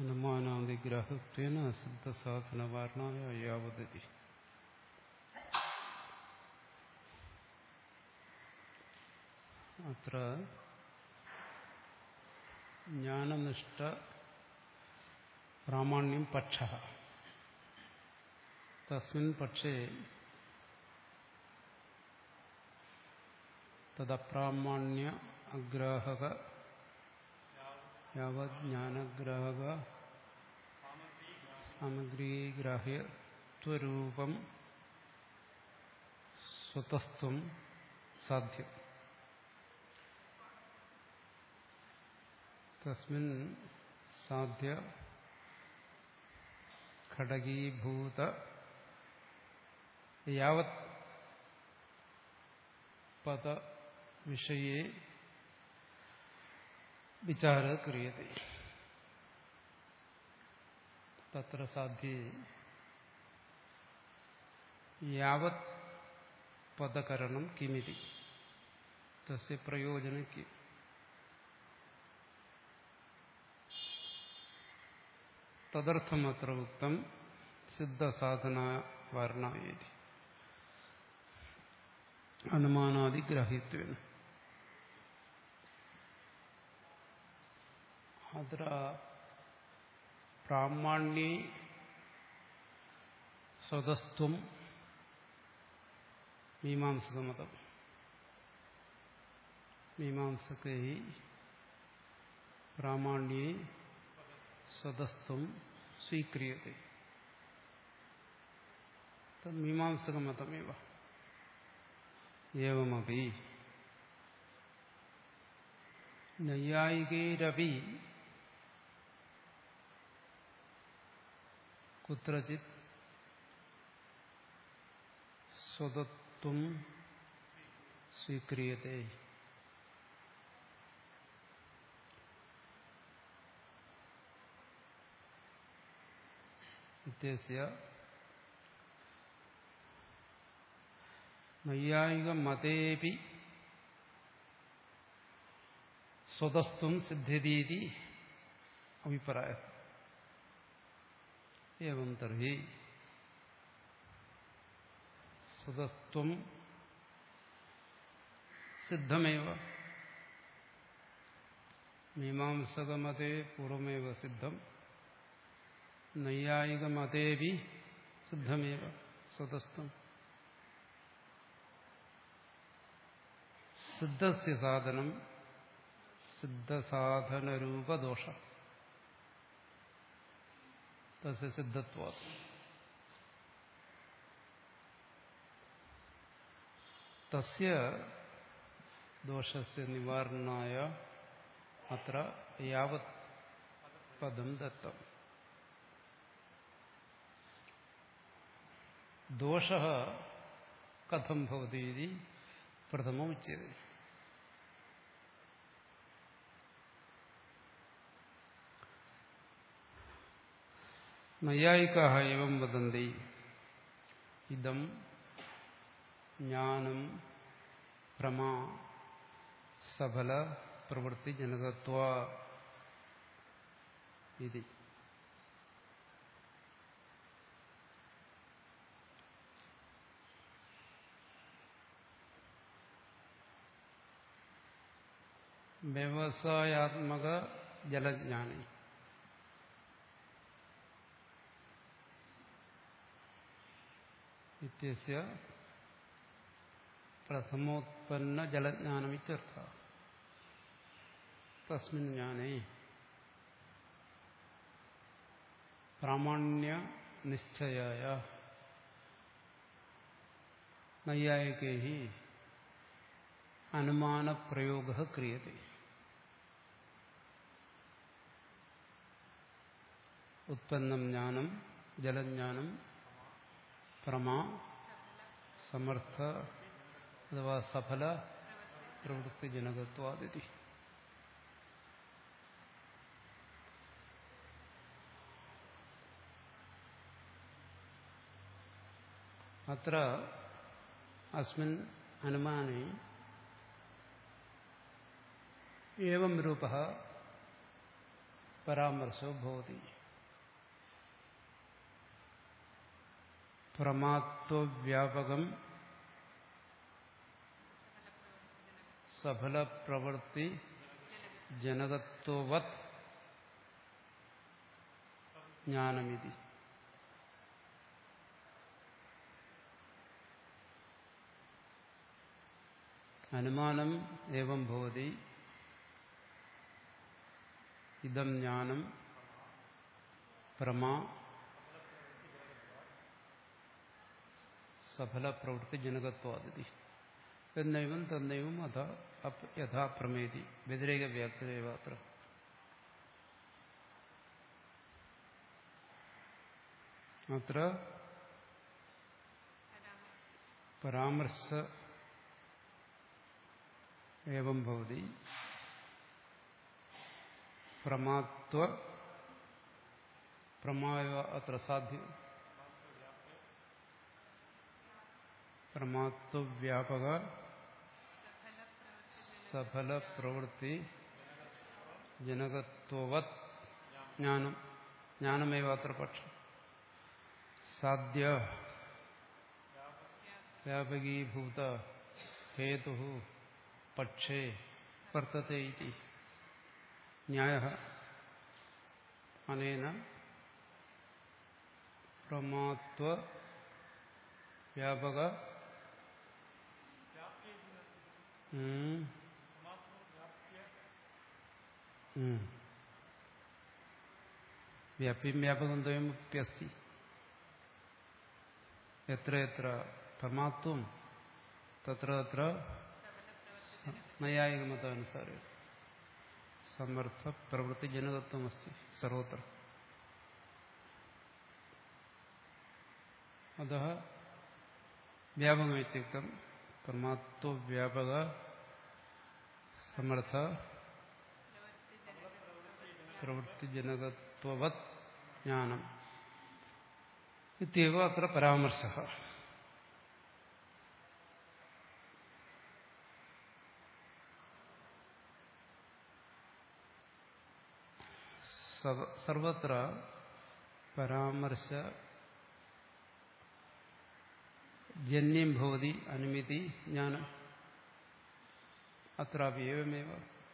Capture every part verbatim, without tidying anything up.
അനുമാനാദിഗ്രാഹത്വേന അസിദ്ധസാധനവാരണായ അയാവതതി. അത്ര ജ്ഞാനനിഷ്ഠ പ്രാമാണ്യം പക്ഷഃ. തസ്മിൻ പക്ഷേ തദപ്രാമാണ്യ അഗ്രാഹക യാവത് ജ്ഞാനഗ്രാഹക സാമഗ്രീഗ്രാഹ്യത്വരൂപം സ്വതസ്ത്വം സാധ്യം. തസ്മിൻ സാധ്യ ഘടകീഭൂത യാവത് പദ വിഷയേ വിചാര ക്രിയത്തെ. തത്ര സാധ്യേ യാവത് പദകരണം കിമിതി തസ്യ പ്രയോജനം കിം. തദർത്ഥമത്ര ഉക്തം സിദ്ധസാധനവാരണായേതി അനുമാനാദിഗ്രാഹ്യത്വേന. അത്ര പ്രാമാണ്യേ സ്വതസ്ത്വം മീമാംസകമതം. മീമാംസകൈ പ്രാമാണ്യേ സ്വതസ്ത്വം സ്വീക്രിയത്തെ. തന്മീമാംസകമതമേവ. ഏവമപി നൈയായികൈരപി കുത്രചിത് സ്വതത്വം സ്വീക്രിയത്തെ. ഇത്യസ്യ നൈയായികമതേപി സ്വതസ്ത്വം സിദ്ധ്യതീതി അഭിപ്രായ. ഏവം തർഹി സ്വതസ്ത്വം സിദ്ധമേവ. മീമാംസകമതേ പൂർവമേവ സിദ്ധം, നൈയായികമതേപി സിദ്ധമേവ സ്വതസ്ത്വം. സിദ്ധസ്യ സാധനം സിദ്ധസാധനരൂപദോഷ തസ്യ സിദ്ധത്വാത്. തസ്യ ദോഷസ്യ നിവാരണായ അത്ര യാവത് പദം ദത്തം. ദോഷഃ കഥം ഭവതി ഇതി പ്രഥമം ഉച്യത്തെ. നൈയായികാഃ ഏവം വദന്തി ഇദം ജ്ഞാനം പ്രമാ സഫല പ്രവൃത്തിജനകത്വാത് ഇതി. വ്യവസായാത്മക ജലജ്ഞാനി ഇത്യസ്യ പ്രഥമോത്പന്ന ജലജ്ഞാനമിത്യർത്ഥഃ. തസ്മിൻ ജ്ഞാനേ പ്രാമാണ്യ നിശ്ചയായ നൈയായികൈഃ അനുമാനപ്രയോഗഃ ക്രിയത്തെ. ഉത്പന്നം ജ്ഞാനം ജലജ്ഞാനം പ്രമാ സമർത്ഥ അഥവാ സഫല പ്രവൃത്തിജനകത്വാദിതി. അത്ര അസ്മിൻ അനുമാനേ ഏവം രൂപഃ പരാമർശോ ഭവതി. പ്രമാത്വവ്യാപകം സഫലപ്രവൃത്തി ജനകത്വവത് ജ്ഞാനമിതി. അനുമാനം ഏവം ഭവതി. ഇദം ജ്ഞാനം പ്രമാ സഫലപ്രവൃത്തി ജനകത്വാദിതി. എന്നൈവം തന്നൈവം അഥ യഥാ പ്രമേതി വ്യതിരേക വ്യാപ്തിരേവാത്ര. അത്ര പരാമർശ ഏവം ഭവതി. പ്രമാത്വ പ്രമായ അത്ര സാധ്യം. പ്രമാത്വവ്യാപക സഫലപ്രവൃത്തി ജനകത്വവത് ജ്ഞാനം. ജ്ഞാനമേവാത്ര പക്ഷം. സാധ്യ വ്യാപകീഭൂത ഹേതു പക്ഷേ വർത്തത്തെ ഇതി ന്യായഃ. അനേന പ്രമാത്വ വ്യാപക വ്യാപ്യം വ്യാപകം ദ്വയമുപ്യസ്തി. എത്ര എത്ര പ്രമാത്വം തത്ര തത്ര നൈയായിക മതാനുസാരം സമർത്ഥ പ്രവൃത്തി ജനകത്വമസ്തി സർവത്ര. അതഃ വ്യാപകമിത്യുക്തം പ്രമാത്വവ്യാപക സമർത്ഥ പ്രവൃത്തിജനകത്വവത് ജ്ഞാനം ഇത്യവ അത്ര പരാമർശഃ. സർവത്ര പരാമർശ ജന്യം ഭവതി അനുമിതി ജ്ഞാനം. അത്രാപി ഏവമേവ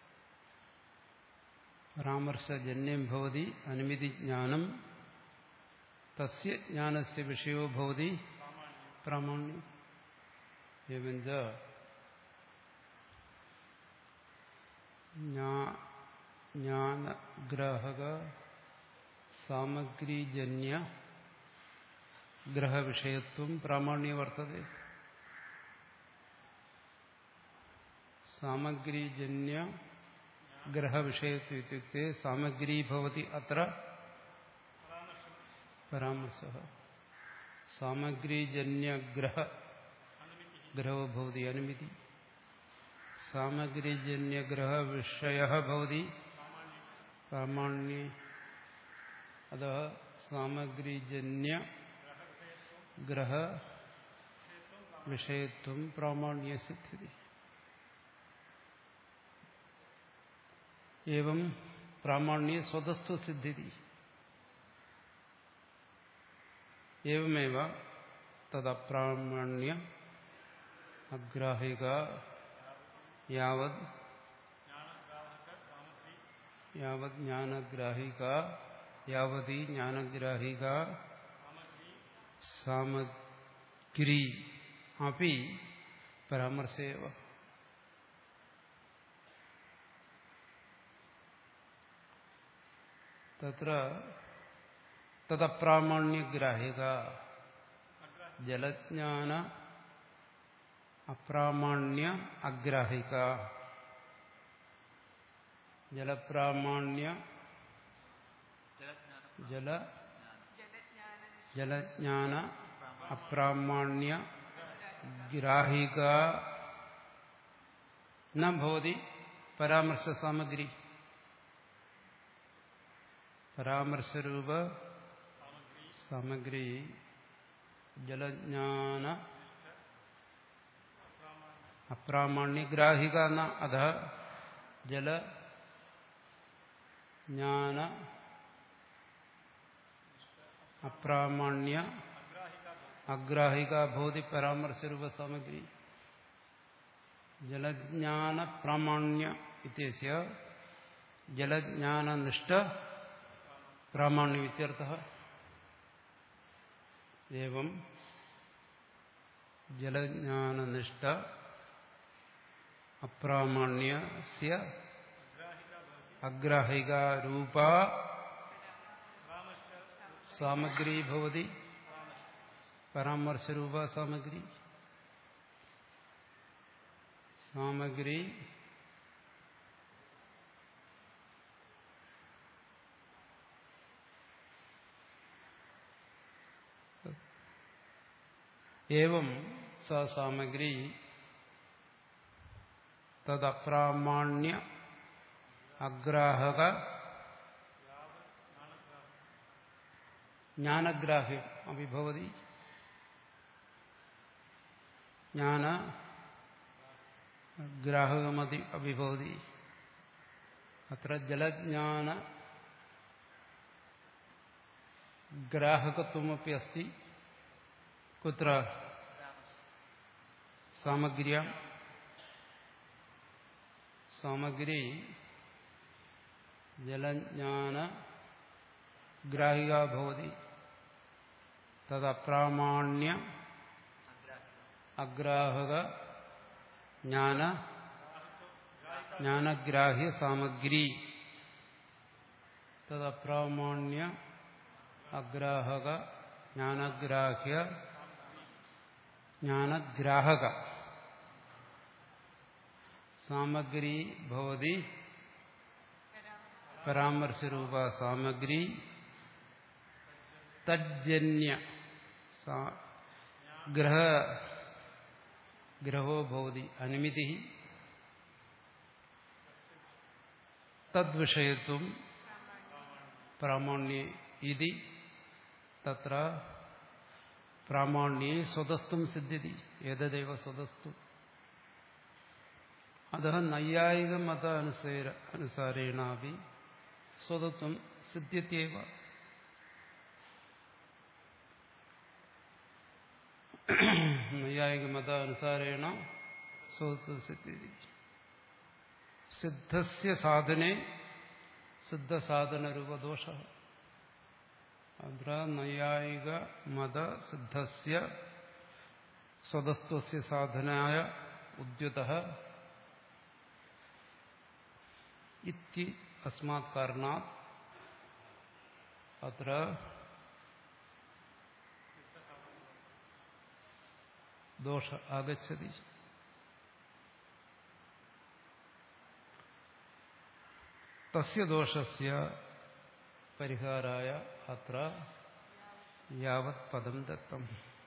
പരാമർശജന്യം ഭവതി അനുമിതി ജ്ഞാനം. തസ്യ ജ്ഞാനസ്യ വിഷയോ ഭവതി പ്രാമാണ്യം. ഏവഞ്ച ജ്ഞാനഗ്രാഹക സാമഗ്രീജന്യ ഗ്രഹവിഷയത്വം പ്രാമാണ്യ വർത്തതേ. സാമഗ്രീജന്യ ഗ്രഹവിഷയത്വം ഇത്യുക്തേ സാമഗ്രീ ഭവതി അത്ര പരാമർശഃ. സാമഗ്രീജന്യഗ്രഹ ഗ്രഹോ ഭവതി അനുമിതി. സാമഗ്രീജന്യഗ്രഹവിഷയഃ ഭവതി പ്രാമാണ്യേ. അതഃ സാമഗ്രീജന്യ ഗ്രഹ വിഷയത്വം പ്രാമാണ്യ സിദ്ധ്യതി. ഏവം പ്രാമാണ്യ സ്വതസ്ത്വ സിദ്ധ്യതി. ഏവമേവ തദപ്രാമാണ്യ അഗ്രാഹിക യാവത് യാവത് ജ്ഞാനഗ്രാഹിക യാവതി ജ്ഞാനഗ്രാഹിക സാമഗ്രി അപി പരാമർശേവ. തത്ര തദപ്രാമാണ്യഗ്രാഹിക ജലജ്ഞാന അപ്രാമാണ്യ അഗ്രാഹിക. ജലപ്രാമാണ്യ ജല ജലജ്ഞാന അപ്രാമാണ്യ ഗ്രാഹിക ന ഭവതി പരാമർശ സാമഗ്രി. പരാമർശരൂപ സാമഗ്രി ജലജ്ഞാന അപ്രാമാണ്യഗ്രാഹിക ന. അധ ജല ജ്ഞാന അപ്രാമാണ്യ അഗ്രാഹിക ഭവതി പരാമർശരൂപ സാമഗ്രി ജലജ്ഞാന പ്രാമാണ്യ ഇത്യസ്യ ജലജ്ഞാനനിഷ്ഠ പ്രാമാണ്യം ഇത്യർത്ഥഃ. ഏവം ജലജ്ഞാനനിഷ്ഠ അപ്രാമാണ്യസ്യ അഗ്രാഹിക രൂപ സാമഗ്രി ഭവതി പരാമർശരൂപ സാമഗ്രി. സാമഗ്രി ഏവം സ സാമഗ്രി തദപ്രാമാണ്യ അഗ്രാഹക ജ്ഞാനഗ്രാഹ്യം അഭിഭവതി. ജ്ഞാന ഗ്രാഹകമതി അഭിഭവതി. അത്ര ജലജ്ഞാന ഗ്രാഹകത്വമപി അസ്തി. കുത്ര? സാമഗ്ര്യാം. സാമഗ്രി ജലജ്ഞാന ഗ്രാഹിക ഭവതി. തദപ്രാമാണ്യ അഗ്രാഹക ജ്ഞാന ജ്ഞാനഗ്രാഹ്യ സാമഗ്രി. തദപ്രാമാണ്യ അഗ്രാഹക ജ്ഞാനഗ്രാഹ്യ ജ്ഞാനഗ്രാഹക സാമഗ്രി ഭവതി പരാമർശരൂപ സാമഗ്രി. തജ്ജന്യ ഗ്രഹ ഗ്രഹോ ഭവതി അനുമിതി. തദ്വിഷയത്വം പ്രാമാണ്യേ ഇതി തത്ര പ്രാമാണ്യേ സ്വതസ്തും സിദ്ധ്യതി. ഏതദേവ സ്വതസ്തു. അതഃ നൈയായിക മത അനുസര അനുസാരേണാപി സ്വതത്വം സിദ്ധ്യത്യേവ. നൈയായിക മത അനുസാരേണ സ്വതത്വം സിദ്ധ്യതി. സിദ്ധസ്യ സാധനെ സിദ്ധസാധനരൂപദോഷഃ. അത്ര നൈയായിക മത സിദ്ധസ്യ സ്വതസ്ത്വസ്യ സാധനായ ഉദ്യുതഃ ഇതി അസ്മാത് കാരണാത് അത്ര ദോഷ ആഗച്ഛതി. തസ്യ ദോഷസ്യ പരിഹാരായ അത്ര യാവത് പദം ദത്തം.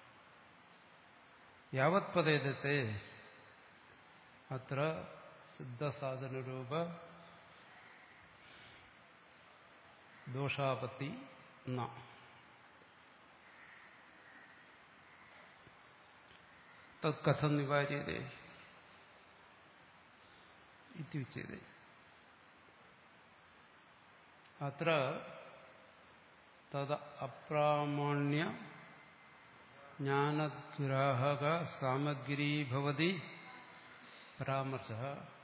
യാവത് പദേ ദത്തേ അത്ര സിദ്ധസാധനരൂപ ദോഷാപത്തി ന. തത് കഥം നിവാര്യതേ ഇത്യുച്യതേ. അത്ര തദ അപ്രാമാണ്യ ജ്ഞാനഗ്രാഹക സാമഗ്രീ ഭവതി പരാമർശഃ.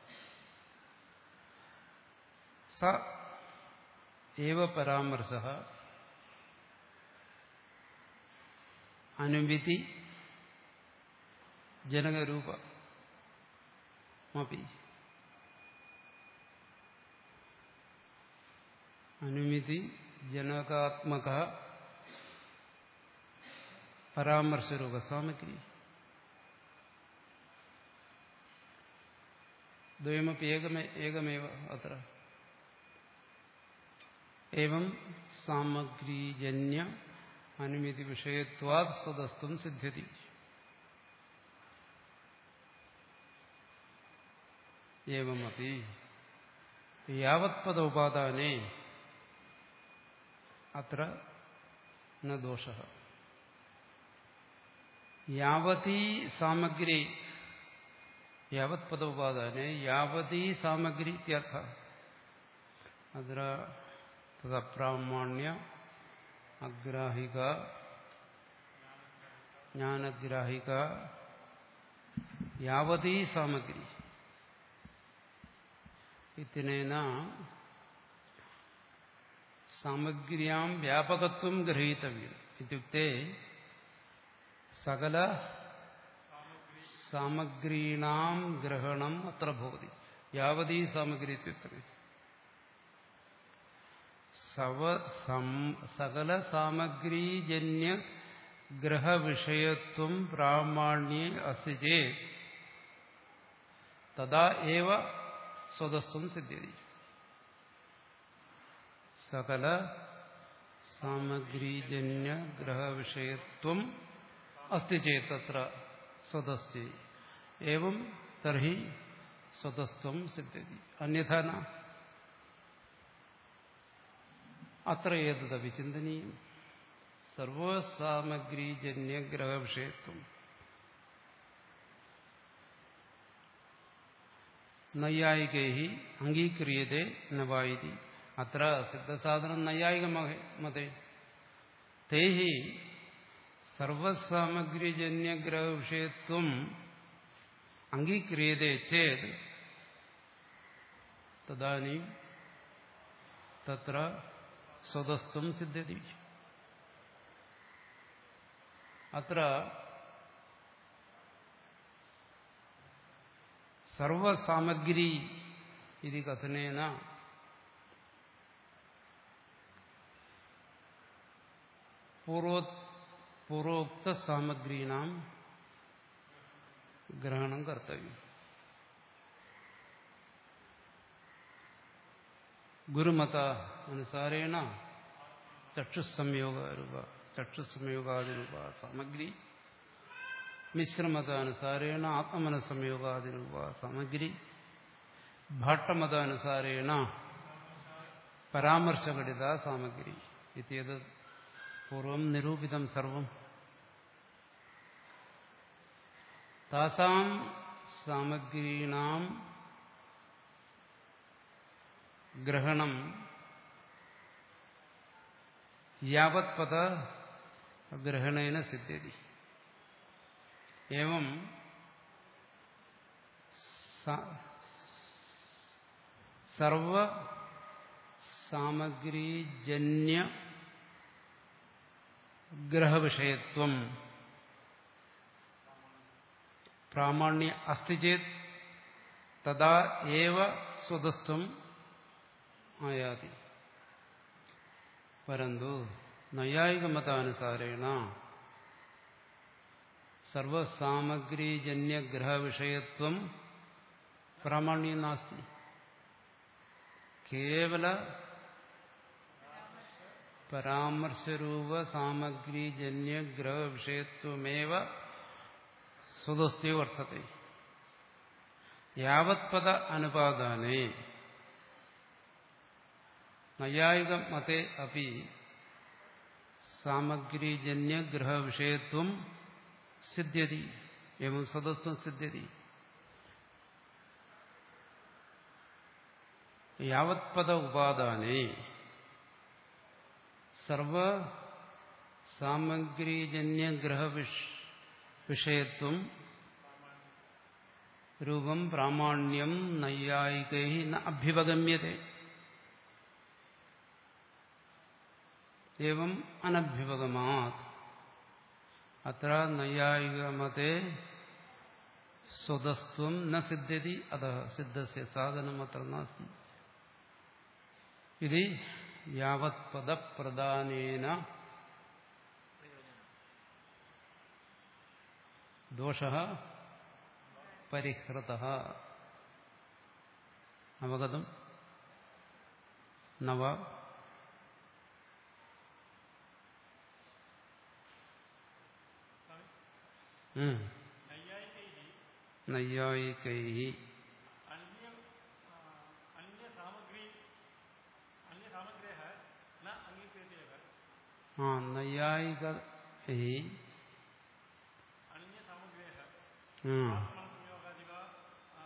സ ഏവ പരാമർശഃ അനുമിതി ജനകരൂപ മപി. അനുമിതി ജനകാത്മക പരാമർശരൂപ സാമഗ്രി. ദ്വയമപി ഏകമേ ഏകമേവ അത്ര. ഏവം സാമഗ്രീജന്യ അനുമിതി വിഷയത്വാത് സ്വതസ്തും സിദ്ധ്യതി. ഏവമപി യാവത് പദോപാദാനേ അത്ര ന ദോഷഃ. യാവതീ സാമഗ്രി യാവത് പദോപാദാനേ യാവതീ സാമഗ്രി ഇത്യർത്ഥഃ. അത്ര തദപ്രാമാണ്യ അഗ്രാഹിക ജ്ഞാനഗ്രാഹിക യാവതീ സാമഗ്രി ഇത്തിനേന സാമഗ്ര്യാം വ്യാപകത്വം ഗ്രഹീതവ്യം ഇത്യുക്തേ സകല സാമഗ്രീണാം ഗ്രഹണം അത്ര ഭവതി. യാവതീ സാമഗ്രി ഇത്യുക്തേ സകല സാമഗ്രീജന്യ ഗ്രഹവിഷയത്വം പ്രാമാണ്യേ അസ്തി ചേത് തദാ ഏവ സ്വതസ്ത്വം സിദ്ധ്യതി. സകല സാമഗ്രീജന്യ ഗ്രഹവിഷയത്വം അസ്തി ചേത് തത്ര സ്വതസ്തി ഏവം തർഹി സ്വതസ്ത്വം സിദ്ധ്യതി. അന്യഥാ ന. അത്ര ഏതദപി ചിന്തനീയം. സർവസാമഗ്രീജന്യ ഗ്രഹവിഷയത്വം നൈയായികൈ അംഗീക്രിയതേ നവായിതി. അത്ര സിദ്ധസാധനം നൈയായിക മതേ തൈഹി സർവസാമഗ്രീജന്യ ഗ്രഹവിഷയത്വം അംഗീക്രിയതേ ചേത് തദാനീം തത്ര സ്വതസ്ത്വം സിദ്ധ്യതി. അത്ര സർവസാമഗ്രി ഇതി കഥനേന പൂർവോക്ത സാമഗ്രീണാം ഗ്രഹണം കർത്തവ്യം. ഗുരുമത അനുസാരേണ ചക്ഷുസംയോഗരൂപ ചക്ഷുസംയോഗാദിരൂപ സാമഗ്രി, മിശ്രമതാനുസാരേണ ആത്മനസംയോഗാദിരൂപ സാമഗ്രി, ഭാട്ടമതാനുസാരേണ പരാമർശഘടിത സാമഗ്രി ഇത്യേത് പൂർവം നിരൂപിതം സർവം. താസാം സാമഗ്രീണാം ഗ്രഹണം യാവത്പദ ഗ്രഹണേന സിദ്ധ്യതി. ഏവം സർവ സാമഗ്രീജന്യ ഗ്രഹവിഷയത്വം പ്രാമാണ്യ അസ്തി ചേത് തദാ ഏവ സ്വതസ്ത്വം ആയാതി. പരന്തു നൈയായികമതാനുസാരേണ സർവസാമഗ്രീജന്യഗ്രഹവിഷയത്വം പ്രാമാണ്യം നാസ്തി. കേവല പരാമർശരൂപ സാമഗ്രീജന്യഗ്രഹവിഷയത്വമേവ സ്വതസ്ത്യോ വർത്തത്തെ. യാവത്പദ അനുപാദാനേ നൈയായിക മതേ അപി സാമഗ്രീജന്യഗ്രഹവിഷയത്വം സിദ്ധ്യതി. ഏവം സ്വതസ്ത്വം സിദ്ധ്യതി. യാവത്പദ ഉപാദാനേ സർവ സാമഗ്രീജന്യഗ്രഹവിഷയത്വം രൂപം പ്രാമാണ്യം നൈയായികൈ ന അഭ്യുപഗമ്യതേ. ഏവം അനഭ്യുപഗമാത്. അത്ര നൈയായികമതേ സ്വതസ്ത്വം ന സിദ്ധ്യതി. അതഃ സിദ്ധസ്യ സാധനം അത്ര നാസ്തി. ഇതി യാവത്പദപ്രദാനേന ദോഷഃ പരിഹൃതഃ. അവഗതം നവ നൈയായികൈ ആ നൈയായിക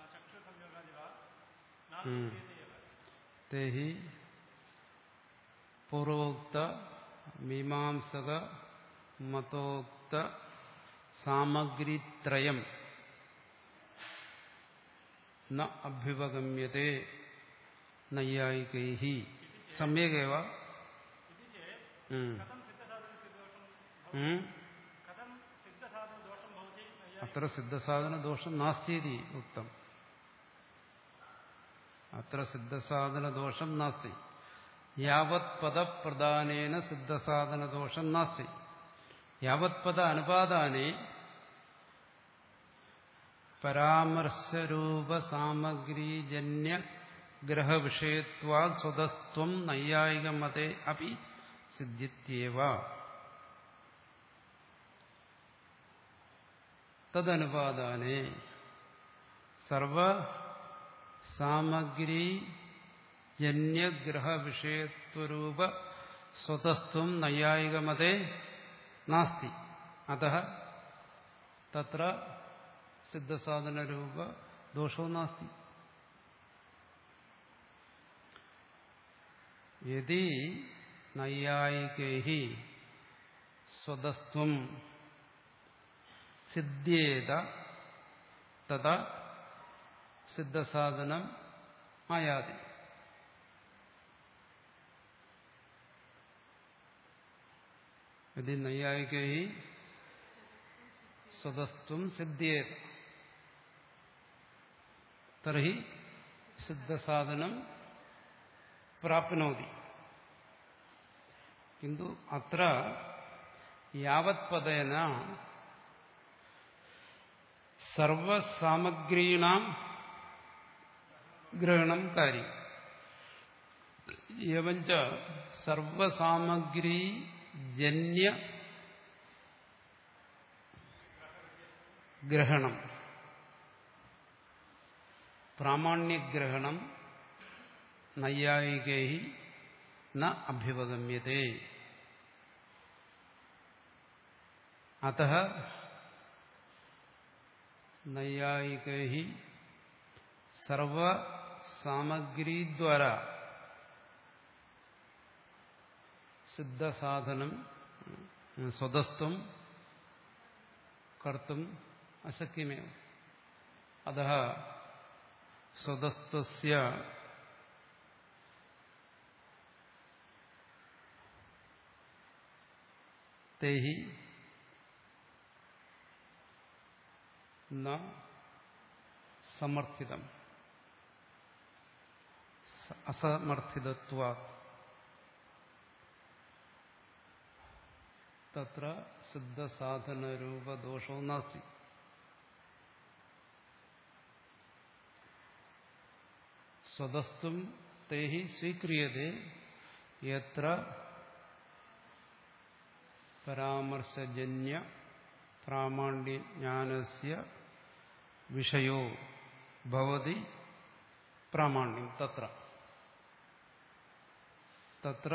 തേഹി പൂർവോക്ത മീമാംസക മതോക്ത സാമഗ്രിത്രയം ന അഭ്യുപഗമ്യത്തെ നൈയായികൈഹി. സമ്യഗേവ. അത്ര സിദ്ധസാധനദോഷം നാസ്തി ഉക്തം. അത്ര സിദ്ധസാധനദോഷം നാസ്തി. യാവത് പദപ്രധാനേന സിദ്ധസാധനദോഷം നാസ്തി. യാവത് പദ അനുപാദാനേ പരാമർശരൂപസാമഗ്രീജന്യ ഗ്രഹവിഷയത്വാത് സ്വതസ്ത്വം നൈയായികമതേ അപി സിദ്ധ്യത്യേവ. തദനുപാദാനേ സർവസാമഗ്രീജന്യഗ്രഹവിഷയത്വരൂപ സ്വതസ്ത്വം നൈയായികമതേ നാസ്തി. അതഃ തത്ര സിദ്ധസാധനരൂപ ദോഷോ നാസ്തി. യദി നൈയായികൈഹി സ്വതസ്ത്വം സിദ്ധ്യേത തഥാ സിദ്ധസാധനം ആയാതി. യദി നൈയായികൈഹി സ്വതസ്ത്വം സിദ്ധ്യേത തർഹി സിദ്ധസാധനം പ്രാപ്നോതി. കിന്തു അത്ര യാവത് പദേന സർവസാമഗ്രീണാം ഗ്രഹണം കാര്യം. എവഞ്ച സർവസാമഗ്രീജന്യ ഗ്രഹണം പ്രാമാണ്യഗ്രഹണം നൈയായികൈ ന അഭ്യുപഗമ്യത്തെ. അതഃ നൈയായികൈ സർവസാമഗ്രീദ്വാരാ സിദ്ധസാധനം സ്വതസ്ത്വം കർത്തും അശക്യമേവ. അതഃ സ്വതസ്ത്വസ്യ തേഹി ന സമർത്ഥിതം അസമർത്ഥിതത്വാത് തത്ര സിദ്ധസാധനരൂപദോഷോ നാസ്തി. സ്വതസ്ത്വം തേഹി സ്വീക്രിയതേ യത്ര പരാമർശജന്യ പ്രാമാണ്യജ്ഞാനസ്യ വിഷയോ ഭവതി പ്രാമാണ്യം തത്ര തത്ര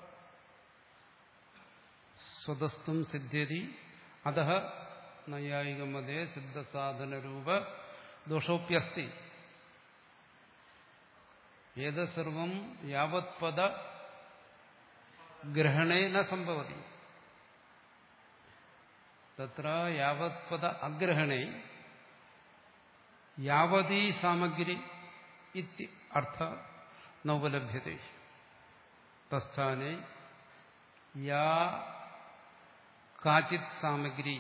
സ്വതസ്ത്വം സിദ്ധ്യതി. അതഃ നൈയായികമതേ സിദ്ധസാധനരൂപ ദോഷോപ്യസ്തി. ഏതത് സർവം യാവത് പദ ഗ്രഹണേ ന സംഭവതി. തത്ര യാവത് പദ അഗ്രഹണേ യാവതീ സാമഗ്രി ഇതി അർത്ഥ നോപലഭ്യത്തെ. തസ്ഥാനെ യാ കാചിത് സാമഗ്രി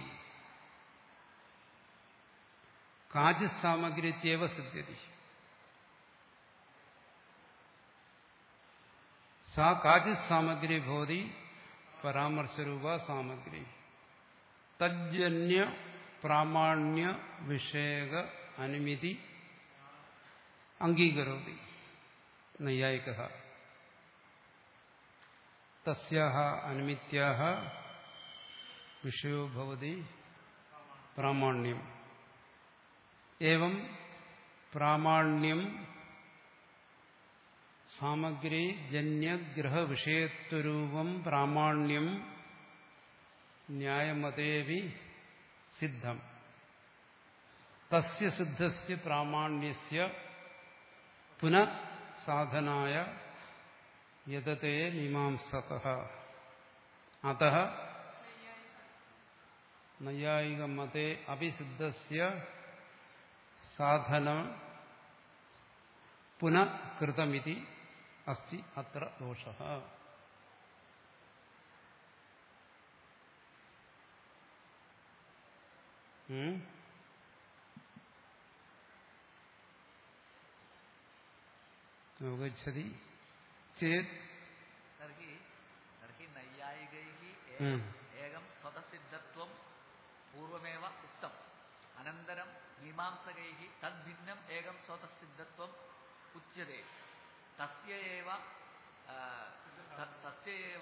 കാചിത് സാമഗ്രി ഇത്യവ സിദ്ധ്യതി. സാ കാചിത് സാമഗ്രി ഭവതി പരാമർശരൂപ സാമഗ്രി. തജ്ജന്യ പ്രാമാണ്യ വിഷയക അനുമിതി അംഗീകരോതി നൈയായികഃ. തസ്യാഹ അനുമിത്യാഹ വിഷയോ ഭവതി പ്രാമാണ്യം. ഏവം പ്രാമാണ്യം സാമഗ്രി ജന്യഗ്രഹവിഷയത്വരൂപം പ്രാമാണ്യം ന്യായമതേവി സിദ്ധം. തസ്യ സിദ്ധസ്യ പ്രാമാണ്യസ്യ പുനഃ സാധനായ യതതേ മീമാംസകഃ അതഃ നൈയായികമതേ അഭിസിദ്ധസ്യ സാധനം പുനഃകൃതമിതി അസ്തി അത്ര ദോഷഃ. അവഗച്ഛതി ചേത് തർഹി തർഹി നൈയായികൈഃ ഏകം സ്വതസിദ്ധത്വം പൂർവമേവ ഉക്തം അനന്തരം മീമാംസകൈഃ തദ്ഭിന്നം ഏകം സ്വതസിദ്ധത്വം ഉച്യതേ തസ്യൈവ തസ്യൈവ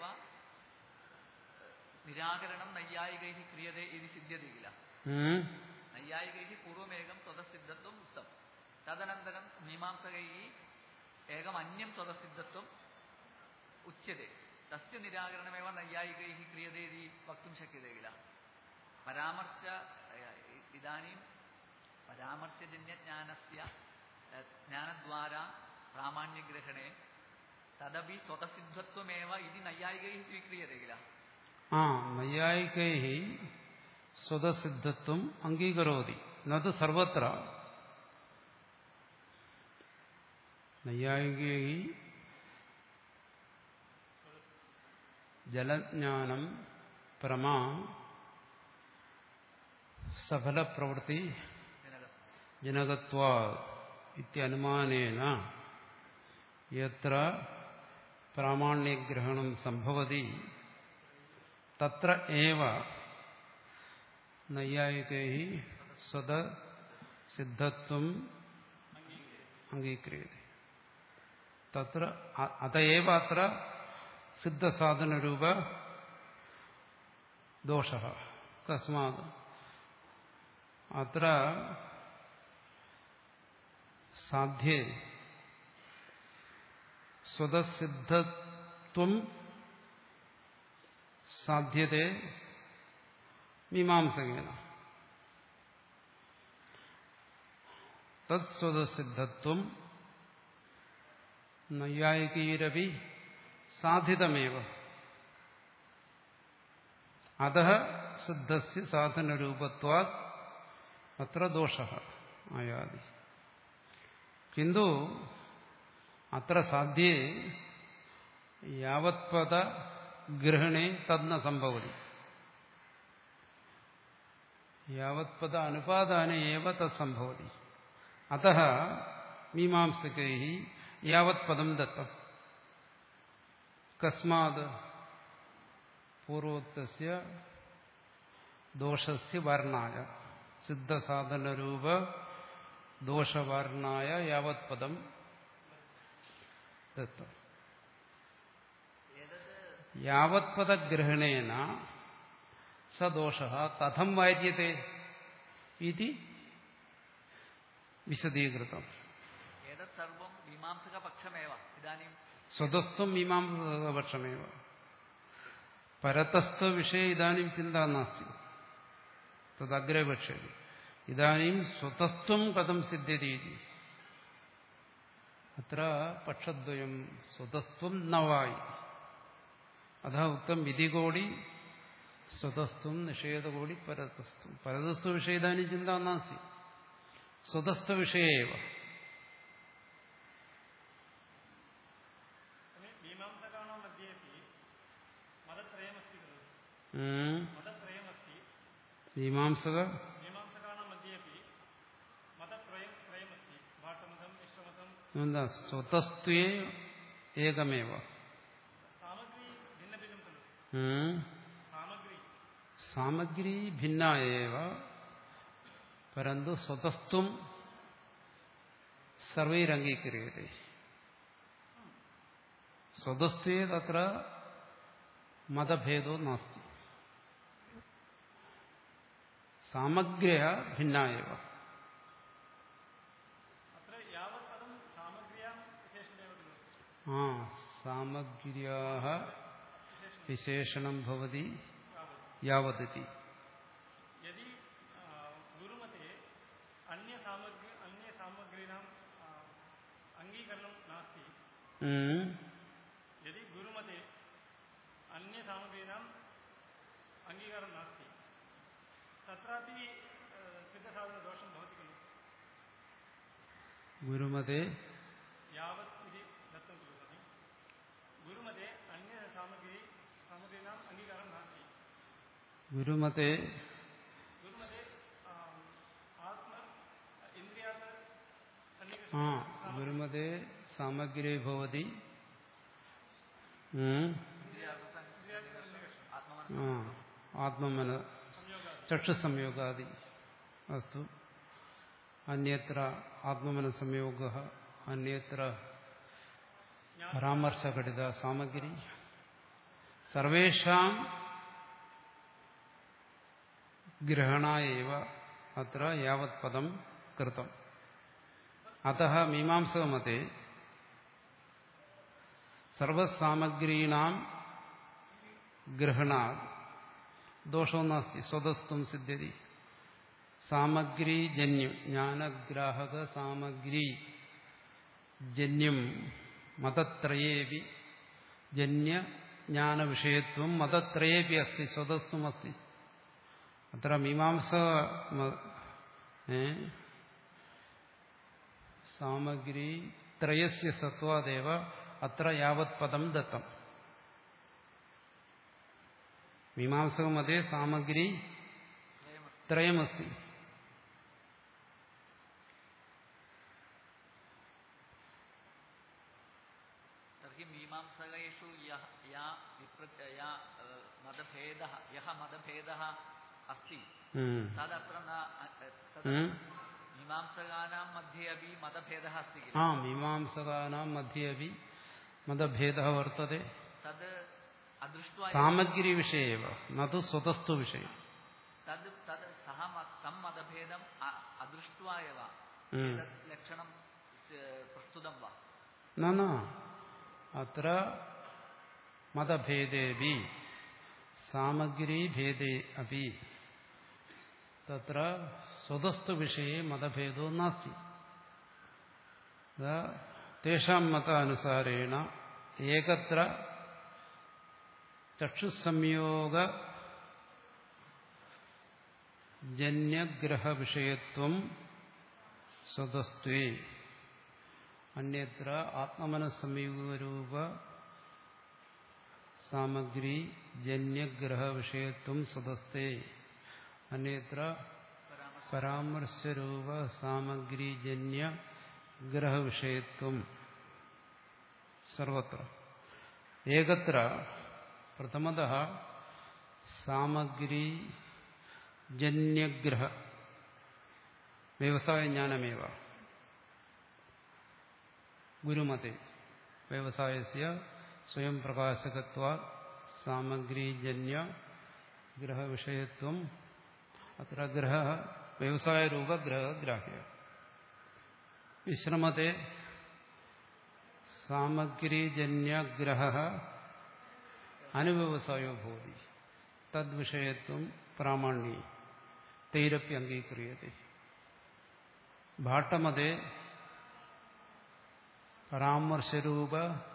നിരാകരണം നൈയായികൈഃ ക്രിയതേ ഇതി സിദ്ധ്യതി കില. നൈയായികൈഃ പൂർവമേകം സ്വതസിദ്ധത്വം ഉക്തം തദനന്തരം മീമാംസകൈഃ ഏകം അന്യം സ്വതസിദ്ധത്വം ഉച്യത്തെ തസ്യ നിരാകരണമേവ നൈയായികൈഃ ക്രിയതേ ഇതി വക്തും ശക്യതേ കില. പരാമർശ ഇദാനീം പരാമർശജന്യജ്ഞാനസ്യ ജ്ഞാനദ്വാരാ പ്രാമാണ്യഗ്രഹണേ തദപി സ്വതസിദ്ധത്വമേവ ഇതി നൈയായികൈഃ സ്വീക്രിയതേ കില. ആ നൈയായികൈഃ സ്വതസിദ്ധത്വം അംഗീകരോതി നത് സർവത്ര. നൈയായികൈഃ ജലജ്ഞാനം പ്രമാ സഫലപ്രവൃത്തി ജനകത്വാത് ഇത്യനുമാനേന യത്ര പ്രാമാണ്യഗ്രഹണം സംഭവതി തത്ര ഏവ നൈയായികൈഃ സ്വതസിദ്ധത്വം അംഗീക്രിയതേ. തത്ര അതയേവ അത്ര സിദ്ധസാധനരൂപ ദോഷഃ. കസ്മാത് അത്ര സാധ്യേ സ്വതസിദ്ധത്വം സാധ്യതേ മീമാംസകേന തത് സ്വതസിദ്ധത്വം നൈയായികൈരപി സാധിതമേവ അതഃ സിദ്ധസ്യ സാധനരൂപത്വാത് അത്ര ദോഷഃ ആയാതി. കിന്തു അത്ര സാധ്യേ യാവത്പദ ഗ്രഹണേ തദ്ന സംഭവതി യാവത്പദ അനുപാദാനേ ഏവ തത് സംഭവതി. അതഃ മീമാംസകൈഃ യാവത്പദം ദത്തം. കസ്മാത് പൂർവോക്തസ്യ ദോഷസ്യ വർണ്ണായ സിദ്ധസാധനരൂപ ദോഷവർണ്ണായ യാവത്പദം ദത്തം. യാവത്പദഗ്രഹണേന സ ദോഷഃ കഥം വാര്യത്തെ ഇതി വിശദീകൃതം. ഏതത് സർവം മീമാംസകപക്ഷമേവ ഇദാനീം സ്വതസ്ത്വം മീമാംസകപക്ഷമേവ പരതസ്ഥവിഷയെ ഇദാനീം ചിന്താ നാസ്തി തദഗ്രേ വക്ഷ്യതി. ഇദാനീം സ്വതസ്ത്വം കഥം സിദ്ധ്യതി ഇതി അത്ര പക്ഷദ്വയം സ്വതസ്ത്വം നവായി അഥ ഉക്തം വിധികോടി സ്വതസ്ത്വം നിഷേധകോടി പരതസ്ത്വം. പരതസ്ത്വ വിഷയ ഇദാനീം ചിന്താ നാസ്തി സ്വതസ്ഥവിഷയേവ. മീമാംസക എന്താ സ്വതസ്ത്വേ ഏകമേവ സാമഗ്രി ഭിന്ന ഏവ പരന്തു സ്വതസ്ത്വം സർവൈരംഗീക്രിയതേ. സ്വതസ്ത്വേ തത്ര മതഭേദോ നാസ്തി സാമഗ്ര്യ ഭിന്ന ഏവ. ആ സാമഗ്ര്യാഃ വിശേഷണം ഭവതി യാവതിതി. अन्यसामग्रीणाम् अङ्गीकारं नास्ति तत्रापि सिद्धसाधनदोषं भवति खलु गुरुमते यावत् इति दत्तं खलु तर्हि गुरुमते अन्यसामग्री सामग्रीणाम् अङ्गीकारं नास्ति गुरुमते गुरुमते आत्म इन्द्रियात् हा गुरुमते सामग्री भवति आत्ममन चक्षुसंयोगादि अस्तु अन्यत्र आत्ममनसंयोगः अन्यत्र परामर्शघटित सामग्री सर्वेषां ग्रहणाय एव अत्र यावत् पदं कृतम् अतः मीमांसकमते सर्वसामग्रीणां ग्रहणात् दोषो नास्ति स्वतस्तुं सिद्ध्यति सामग्रीजन्यं ज्ञानग्राहक सामग्री जन्यं मतत्रयेऽपि जन्य ज्ञानविषयत्वं मतत्रयेऽपि अस्ति स्वतस्तुम् अस्ति अत्र मीमांसा सामग्री त्रयस्य सत्वादेव अत्र यावत् पदं दत्तम् मीमांसकमते सामग्री त्रयमस्ति तर्हि मीमांसकेषु यः या विप्रत्या मतभेदः यः मतभेदः अस्ति तदत्र न मीमांसकानां मध्ये अपि मतभेदः अस्ति किल हा मीमांसकानां मध्ये अपि मतभेदः वर्तते तद् अदृष्ट्वा सामग्रीविषये एव न तु स्वतस्तु विषये तद् तद् सः तं मतभेदम् अदृष्ट्वा एव एतत् लक्षणं प्रस्तुतं वा न न अत्र मतभेदेऽपि सामग्रीभेदे अपि तत्र स्वतस्तुविषये मतभेदो नास्ति तेषां मतानुसारेण एकत्र चक्षुसंयोगजन्यग्रहविषयत्वं स्वतस्त्वे अन्यत्र आत्ममनस्संयोगरूप सामग्री जन्यग्रहविषयत्वं स्वतस्ते अन्यत्र परामर्शरूप सामग्रीजन्य ग्रहविषयत्वं सर्वत्र एकत्र प्रथमतः सामग्रीजन्यग्रह व्यवसायज्ञानमेव गुरुमते व्यवसायस्य स्वयं प्रकाशकत्वात् सामग्रीजन्य ग्रहविषयत्वम् अत्र ग्रहः व्यवसायरूपग्रहग्राह्य विश्रमते सामग्रीजन्यग्रहः अनुव्यवसायो भवति तद्विषयत्वं प्रामाण्ये तैरपि अङ्गीक्रियते भाट्टमते परामर्शरूप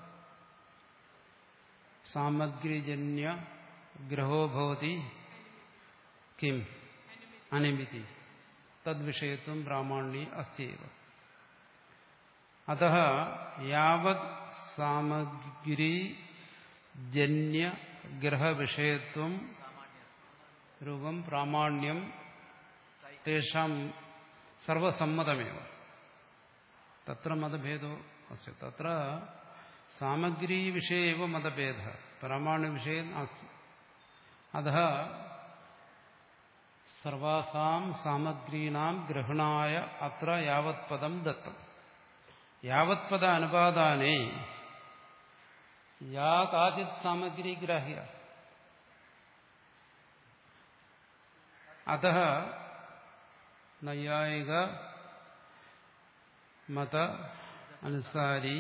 सामग्रीजन्य ग्रहो भवति किम् अनिमिति तद्विषयत्वं प्रामाण्ये अस्ति एव अतः यावत् सामग्रीजन्य ग्रहविषयत्वं रूपं प्रामाण्यं तेषां सर्वसम्मतमेव तत्र मतभेदो अस्ति तत्र सामग्रीविषये एव मतभेदः प्रामाण्यविषये नास्ति अतः सर्वासां सामग्रीणां ग्रहणाय अत्र यावत् पदं दत्तम् यावत्पद अनुपादाने या काचित् सामग्री ग्राह्य अतः नैयायिक मत अनुसारी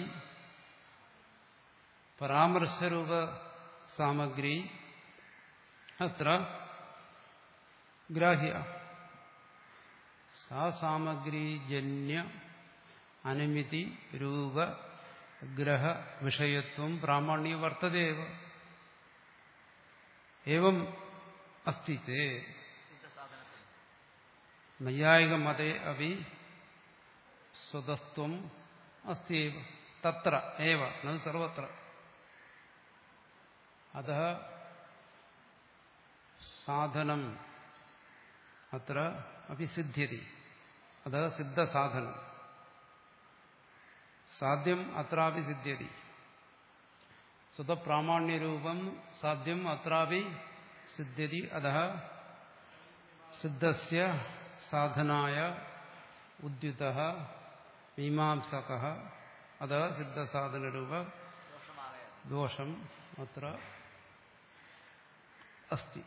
परामर्शरूप सामग्री अत्र ग्राह्य सा सामग्रीजन्य अनुमिति रूप ग्रह विषयत्वं प्रामाण्ये वर्तते एव एवं अस्ति चेत् सिद्धसाधनत्वं नैयायिकमते अपि स्वतस्त्वम् अस्ति एव तत्र एव न सर्वत्र अतः साधनम् अत्र अपि सिद्ध्यति अतः सिद्धसाधनम् साध्यम् अत्रापि सिद्ध्यति स्वतःप्रामाण्यरूपं साध्यम् अत्रापि सिद्ध्यति अतः सिद्धस्य साधनाय उद्युतः मीमांसकः अतः सिद्धसाधनरूप दोषमागच्छति दोषम् अत्र अस्ति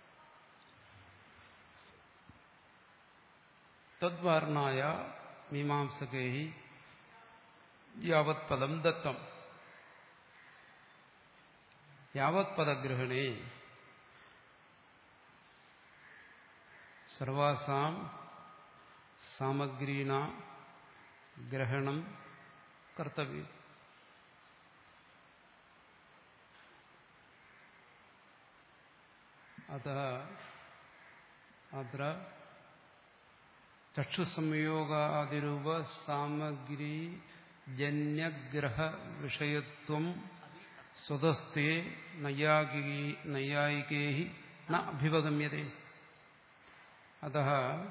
तद्वारणाय मीमांसकैः यावत् पदं दत्तम् यावत् पदग्रहणे सर्वासां सामग्रीणां ग्रहणं कर्तव्यम् अतः अत्र चक्षुसंयोगादिरूप सामग्री जन्यग्रह विषयत्वं स्वतस्ते नैयायिके न अभिवगम्यते अतः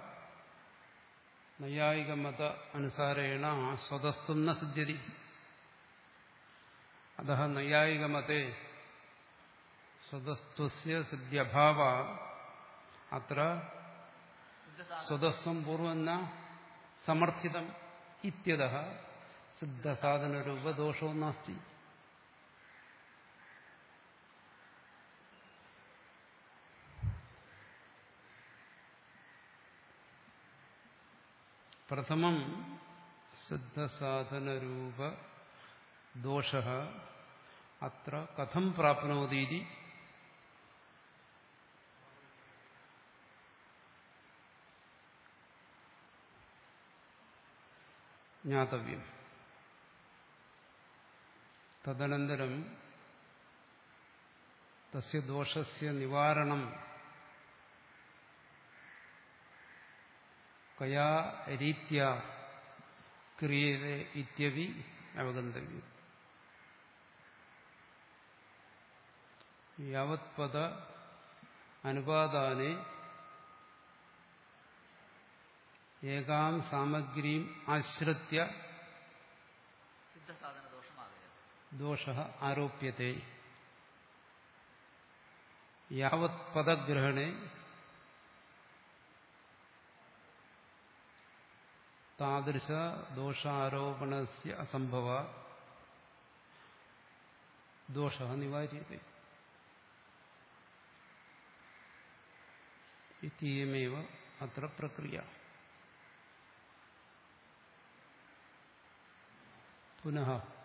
नैयायिकमत अनुसारेण स्वतस्त्वं न सिद्ध्यति अतः नैयायिकमते स्वतस्त्वस्य सिद्ध्यभावात् अत्र स्वतस्त्वं पूर्वं न समर्थितम् इत्यतः सिद्धसाधनरूपदोषो नास्ति प्रथमं सिद्धसाधनरूपदोषः अत्र कथं प्राप्नोति इति ज्ञातव्यम् तदनन्तरं तस्य दोषस्य निवारणं कया रीत्या क्रियते इत्यपि अवगन्तव्यम् यावत्पद अनुपादाने एकां सामग्रीम् आश्रित्य सिद्धसाधनदोषमागच्छति दोषः आरोप्यते यावत्पदग्रहणे तादृश दोषारोपणस्य असम्भवात् दोषः निवार्यते इत्येवमेव अत्र प्रक्रिया पुनः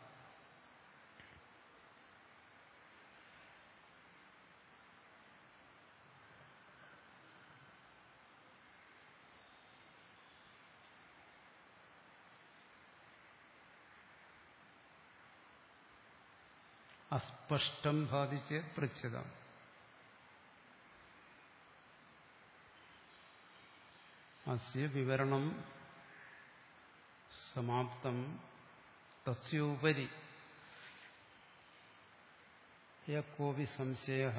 अस्पष्टं भाति चेत् पृच्छताम् अस्य विवरणं समाप्तं तस्योपरि यः कोऽपि संशयः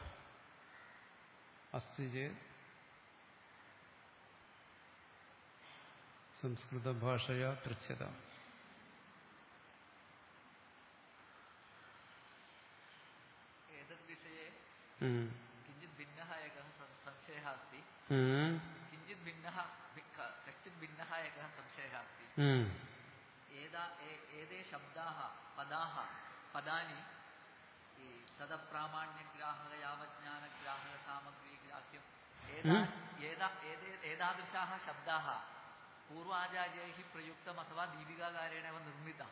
अस्ति चेत् संस्कृतभाषया पृच्छताम् एतद्विषये हम्म किञ्चित् भिन्नः एकः सं- संशयः अस्ति हम्म किञ्चित् भिन्नः भि- क- कश्चित् भिन्नः एकः संशयः अस्ति हम्म एदा ए- एते शब्दाः पदाः पदानि ई तदप्रामाण्यग्राहक यावज्ञानग्राहक सामग्रीग्राह्यम् एता एदा एते एतादृशाः शब्दाः पूर्वाचार्यैः प्रयुक्तम् अथवा दीपिकाकारेण एव निर्मिताः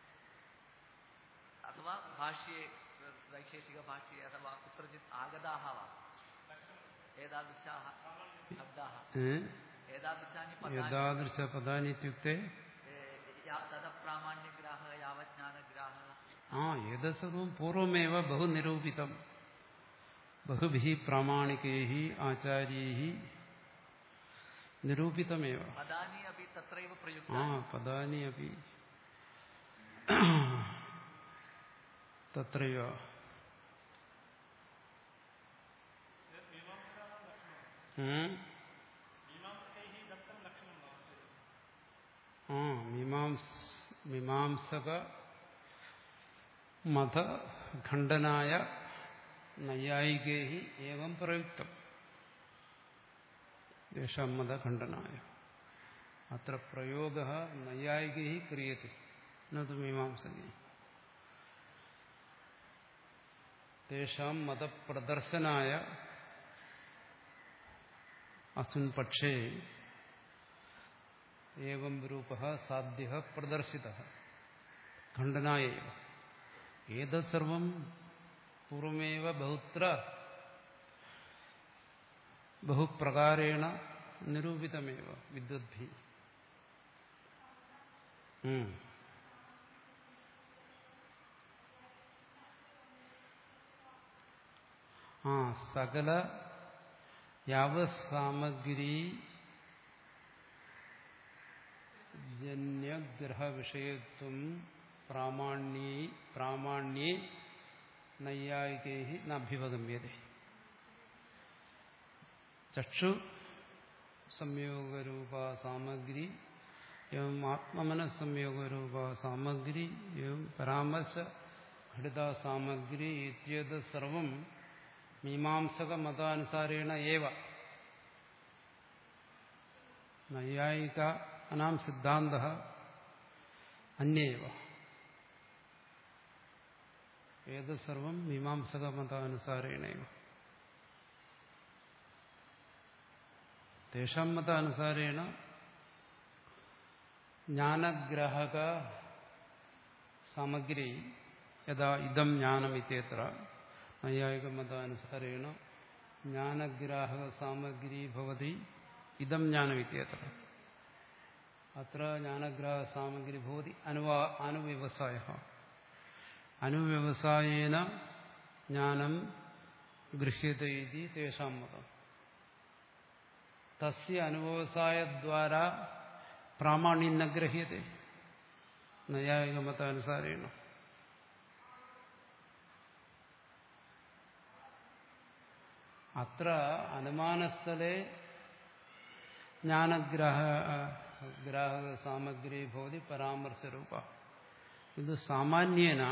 अथवा भाष्ये वैशेषिकभाष्ये अथवा कुत्रचित् आगताः वा एतादृशाः शब्दाः एतादृशानि पदानि एतादृशपदानि इत्युक्ते या- तदप्रामाण्यग्राहक यावज्ञानग्राहक हा एतत् सर्वं पूर्वमेव बहु निरूपितम् ബഹുഭിഃ പ്രാമാണികൈഃ ആചാര്യൈഃ നിരൂപിതമേവ. പദാനി അപി തത്രൈവ ആ പ്രയുക്താനി. പദാനി അപി തത്രൈവ. ഉം? ആ മീമാംസ മീമാംസക മതഖണ്ഡനായ നൈയായികൈഃ ഏവം പ്രയുക്തം. യേഷാം മതഖണ്ഡനായ അത്ര പ്രയോഗഃ നൈയായികൈഃ ക്രിയത്തെ ന തു മീമാംസകൈഃ. തേഷാം മതപ്രദർശനായ അസ്മിൻ പക്ഷേ ഏവം രൂപഃ സാധ്യഃ പ്രദർശിതഃ ഖണ്ഡനായ ഏവ. ഏതത് സർവം പൂർവമേവ ബഹുത്ര ബഹുപ്രകാരേണ നിരൂപിതമേവ വിദ്വദ്ഭിः. ആ സകല യാവത് സാമഗ്രി ജന്യഗ്രഹവിഷയത്വം പ്രാമാണ്യേ പ്രാമാണ്യേ നൈയായികൈഃ നഭ്യുപഗമ്യതേ. ചക്ഷു സംയോഗരൂപ സാമഗ്രി എവം ആത്മമനഃ സംയോഗരൂപ സാമഗ്രി എവം പരാമർശ ഘടിത സാമഗ്രി ഇത്യേതത് സർവം മീമാംസക മതാനുസാരേണ ഏവ. നൈയായികാനാം സിദ്ധാന്തഃ അന്യേവ. ഏതത് സർവം മീമാംസക മതാനുസാരേണൈവ. തേഷാം മതാനുസാരേണ ജ്ഞാനഗ്രാഹക സാമഗ്രി യഥാ ഇദം ജ്ഞാനമിത്യത്ര നൈയായിക മതാനുസാരേണ ജ്ഞാനഗ്രാഹക സാമഗ്രി ഭവതി ഇദം ജ്ഞാനമിത്യത്ര. അത്ര ജ്ഞാനഗ്രാഹക സാമഗ്രി ഭവതി അനുവാ അനുവ്യവസായഃ. അനുവ്യവസായേന ജ്ഞാനം ഗൃഹ്യത്തെ ഇതി തേഷാം മതം. തസ്യ അനുവ്യവസായദ്വാരാ പ്രാമാണ്യം ന ഗൃഹ്യത്തെ നൈയായിക മതാനുസാരേണ. അത്ര അനുമാനസ്ഥലേ ജ്ഞാനഗ്രാഹ ഗ്രാഹക സാമഗ്രി ഭവതി പരാമർശരൂപ. ഇത് സാമാന്യേന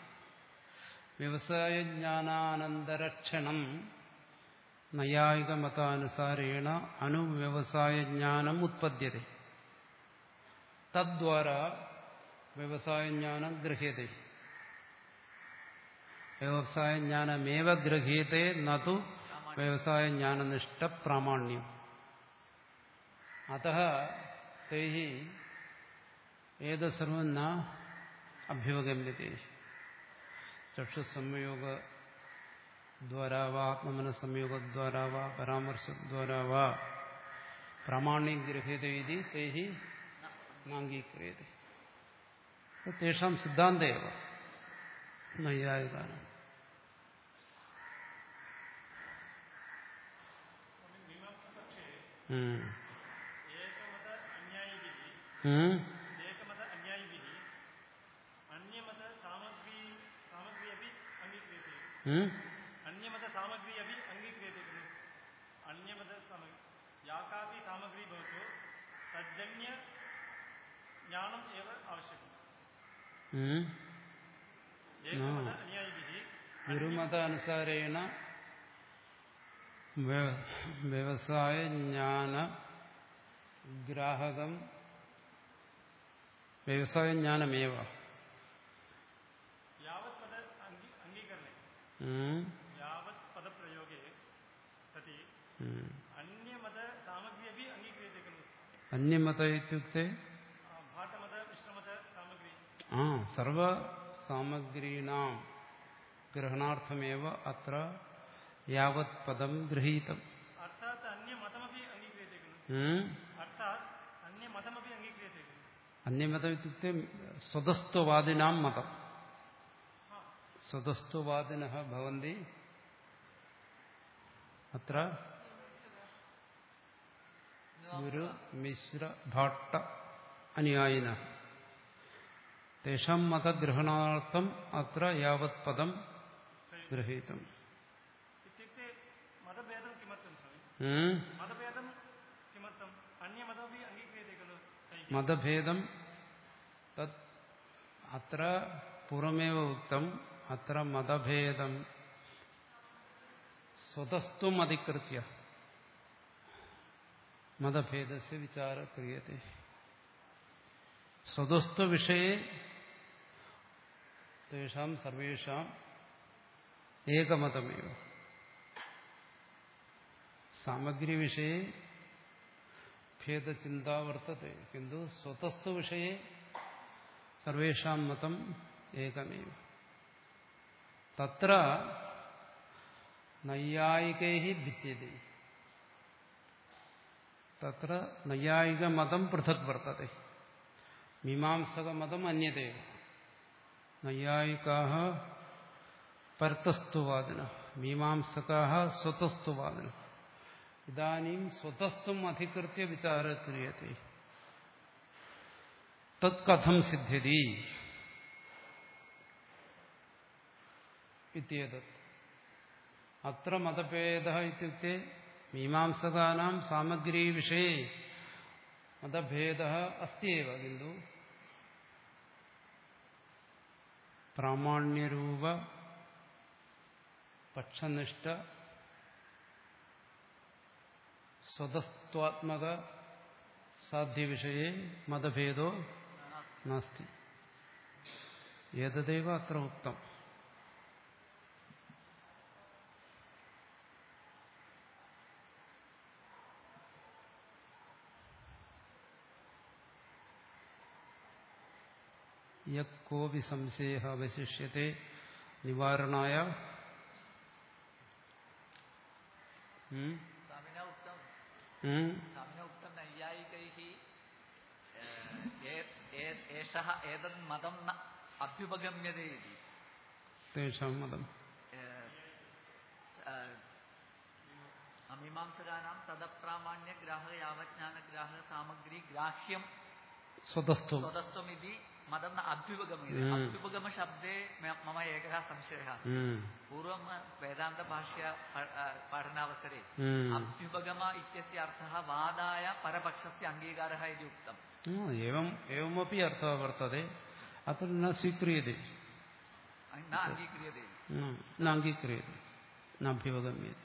വ്യവസായജ്ഞാനാനന്തരക്ഷണം നൈയായിക മതാനുസാരേണ അനുവ്യവസായജ്ഞാനം ഉത്പദ്യത്തെ. തദ്വാരാ വ്യവസായജ്ഞാനം ഗൃഹ്യത്തെ. വ്യവസായജ്ഞാനമേവ ഗൃഹ്യത്തെ നതു വ്യവസായജ്ഞാനനിഷ്ഠ പ്രാമാണ്യം. അതഃ തൈഃ ഏതത് സർവം ന അഭ്യുപഗമ്യത്തെ. ചക്ഷുസംയോഗദ്വാരാ വാ ആത്മമനഃസംയോഗദ്വാരാ വാ പരാമർശദ്വാരാ വാ പ്രാമാണ്യം ഗൃഹ്യത്തെ ഇതി തൈഃ നാംഗീക്രിയത്തെ. തേഷാം സിദ്ധാന്തേ ഏവ നൈയായികാനാം. अन्यमत सामग्री अभी अंगीक्रियते खलु. अन्यमत सामग्री या कापि सामग्री भवतु तज्जन्य ज्ञानम् एव आवश्यकम्. एकमत अनुयायिभिः ഗുരുമതാനുസാരേണ വ്യവസായജ്ഞാന ഗ്രാഹകം വ്യവസായജ്ഞാനമേവ. यावत् पद अंगीकरणे यावत् पदप्रयोगे सति अन्यमत सामग्री अपि अंगीक्रियते खलु. अन्यमत इत्युक्ते भाटमत मिश्रमत सामग्री. ആ സർവ സാമഗ്രീണാം ഗ്രഹണാർത്ഥമേവ അത്ര യാവത് പദം ഗൃഹീതം. अर्थात् अन्यमतमपि अंगीक्रियते खलु. अर्थात् अन्यमतमपि अंगीक्रियते खलु. അന്യമതം ഇത്യുക്തെ സ്വതസ്ത്വവാദിനാം മതം. സ്വതസ്ത്വവാദിനഃ ഭവന്തി അത്ര ഗുരു മിശ്ര ഭാട്ട അനുയായിന തേഷാം മതഗ്രഹണാർത്ഥം അത്ര യാവത് പദം ഗൃഹീതം. इत्युक्ते मतभेदं किमर्थं स्वामि? ഉം? मतभेदं किमर्थम्? अन्यमतमपि अङ्गीक्रियते खलु तैः? മതഭേദം തത് അത്ര പൂർവമേവ ഉക്തം അത്ര മതഭേദം സ്വതസ്ത്വം അധികൃത്യ മതഭേദസ്യ വിചാര ക്രിയത്തെ. സ്വതസ്ത്വ വിഷയെ തേഷാം സർവേഷാം ഏകമതമേവ. സാമഗ്രി വിഷയെ ഭേദചിന്താ വർത്തത്തെ കിന്തു സ്വതസ്ത്വ വിഷയെ സർവേഷാം മതം ഏകമേവ. തത്ര നൈയായികൈഃ ഭിദ്യത്തെ. തത്ര നൈയായികമതം പൃഥക് വർത്തത്തെ, മീമാംസകമതം അന്യതേവ. നൈയായികാഃ പരതസ്ത്വവാദിനഃ, മീമാംസകാഃ സ്വതസ്ത്വവാദിനഃ. ഇദാനീം സ്വതസ്ത്വം അധികൃത്യ വിചാരः ക്രിയത്തെ. തത് കഥം സിദ്ധ്യതി ഇത്യേതത്. അത്ര മതഭേദഃ ഇത്യുക്തെ മീമാംസകാനാം സാമഗ്രീ വിഷയെ മതഭേദഃ അസ്ത്യേവ, കിന്തു പ്രാമാണ്യരൂപ പക്ഷനിഷ്ഠ സ്വതസ്ത്വാത്മക സാധ്യവിഷയെ മതഭേദോ നാസ്തി. ഏതദേവ അത്ര ഉക്തം. യോപി സംശയഃ അവശിഷ്യത്തെ നിവാരണായ स्वामिना उक्तं ഉം? स्वामिना उक्तं नैयायिकैः एषः एतत् मतं न अभ्युपगम्यते इति. തേഷാം മതം मीमांसकानां तदप्रामाण्यग्राहक यावज्ञानग्राहक सामग्री ग्राह्यं സ്വതസ്ത്വം. स्वतस्त्वमिति मतं न अभ्युपगम्यते. हम्म। अभ्युपगमशब्दे मम एकः संशयः. ഉം. पूर्वं वेदान्तभाष्य पठनावसरे ഉം. अभ्युपगम इत्यस्य अर्थः वादाय परपक्षस्य अङ्गीकारः इति उक्तम्. ആ, ഏവം ഏവമപി അർത്ഥः വർത്തते, അത്ര ന സ്വീക്രിയത്തെ, न अङ्गीक्रियते. ന അംഗീക്രിയത്തെ, ന അഭ്യുപഗമ്യത്തെ.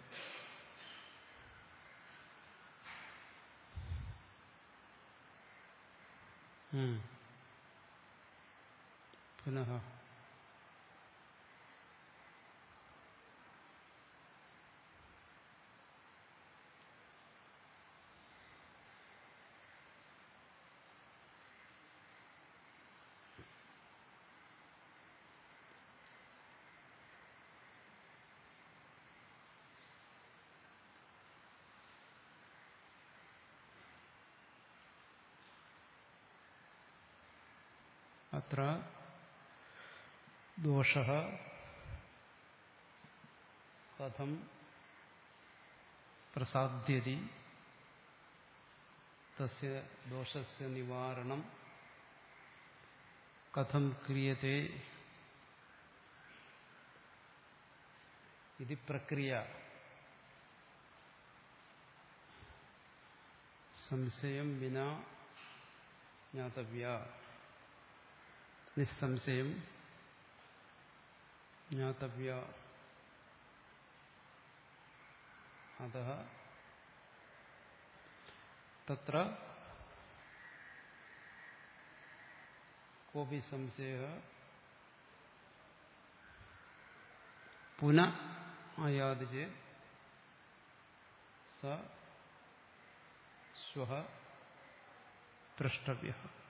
പുനഃ അത്ര ദോഷഃ കഥം പ്രസാദ്യതി, തസ്യ ദോഷസ്യ നിവാരണം കഥം ക്രിയത്തെ ഇതി പ്രക്രിയ സംശയം വിനാ ജ്ഞാതവ്യ. നിസ്സംശയം ജ്ഞാതവ്യ. അതഃ തത്ര കോപി സംശയഃ പുനഃ ആയാതി ചേത് സ ശ്വഃ പ്രഷ്ടവ്യഃ.